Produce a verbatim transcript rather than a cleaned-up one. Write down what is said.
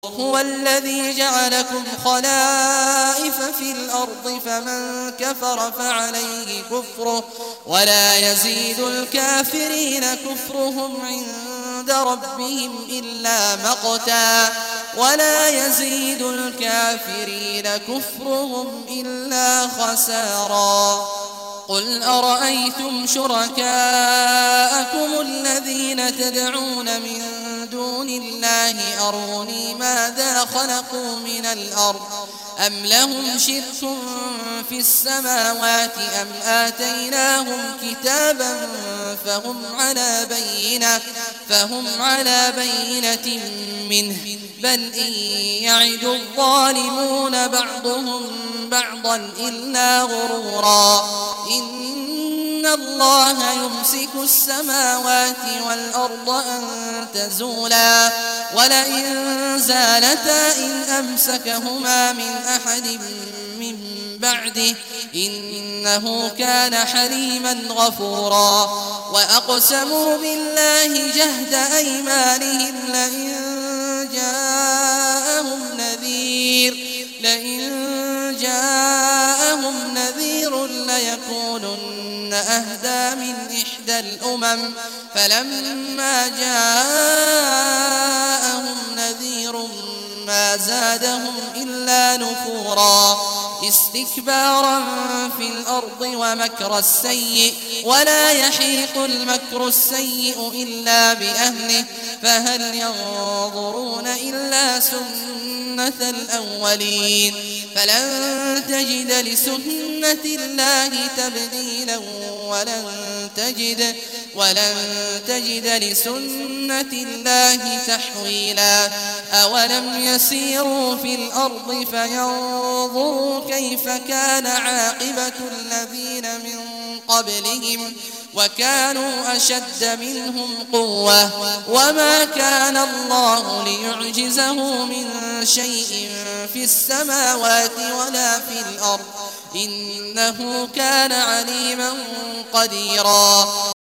هو الذي جعلكم خلائف في الأرض فمن كفر فعليه كفره ولا يزيد الكافرين كفرهم عند ربهم إلا مقتا ولا يزيد الكافرين كفرهم إلا خسارا. قل أرأيتم شركاءكم الذين تدعون من دون الله أروني ماذا خلقوا من الأرض أم لهم شرك في السماوات أم آتيناهم كتابا فهم على بينة فهم على بينة منه بل إن يعد الظالمون بعضهم بعضا إلا غرورا. إن الله يمسك السماوات والأرض أن تزولا ولئن زالتا إن أمسكهما من أحد من بعده إنه كان حليما غفورا. وأقسموا بالله جهد أيمانهم لئن جاءهم نذير لئن جاءهم نذير ليكونن أهدى من إحدى الأمم فلما جاءهم نذير ما زادهم إلا نفورا استكبارا في الأرض ومكر السيء ولا يحيق المكر السيء إلا بأهله فهل ينظرون إلا سنة الأولين فلن تجد لسنة الله تبديلا ولن تجد ولن تجد لسنة الله تحويلا. أولم يسيروا في الأرض فينظروا كيف كان عاقبة الذين من قبلهم وكانوا أشد منهم قوة وما كان الله ليعجزه من شيء في السماوات ولا في الأرض إنه كان عليما قديرا.